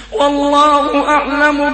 والله أعلم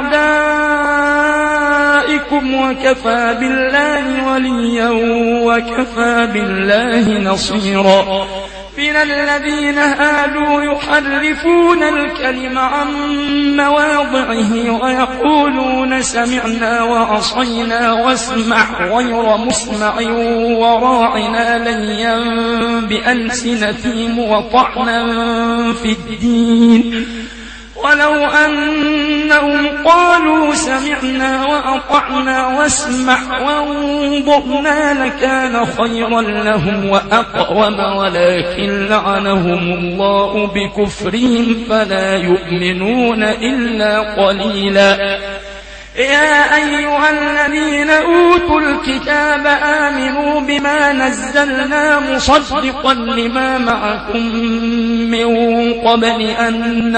بأعدائكم وكفى بالله وليا وكفى بالله نصيرا. من الذين هادوا يحرفون الكلم عن مواضعه ويقولون سمعنا وعصينا واسمع غير مسمع وراعنا ليا بألسنتهم وطعنا في الدين ولو أنهم قالوا سمعنا وأطعنا واسمع وانظرنا لكان خيرا لهم وأقوم ولكن لعنهم الله بكفرهم فلا يؤمنون إلا قليلا. يا أيها الذين أوتوا الكتاب آمنوا بما نزلنا مصدقا لما معكم من قبل أن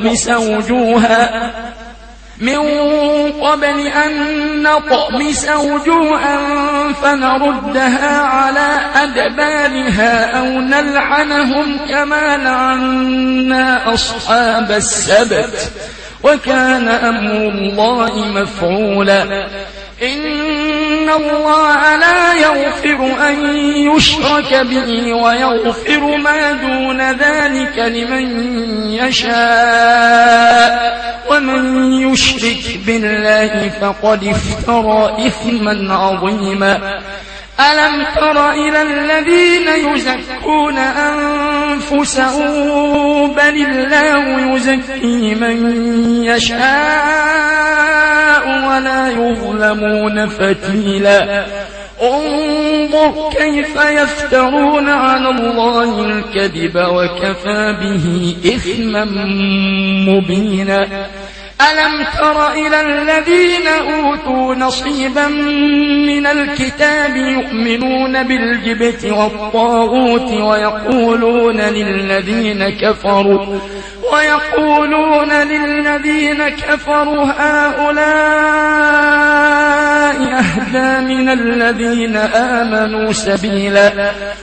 نطمس وجوها فنردها على أدبارها أو نلعنهم كما لعنا أصحاب السبت وكان أمر الله مفعولا. إن الله لا يغفر أن يشرك به ويغفر ما دون ذلك لمن يشاء ومن يشرك بالله فقد افترى إثما عظيما. ألم تر إلى الذين يزكون أنفسهم بل الله يزكي من يشاء ولا يظلمون فتيلا. انظر كيف يفترون على الله الكذب وكفى به إثما مبينا. ألم تر إلى الذين أوتوا نصيبا من الكتاب يؤمنون بالجبت والطاغوت ويقولون للذين كفروا هؤلاء أهدى من الذين آمنوا سبيلا.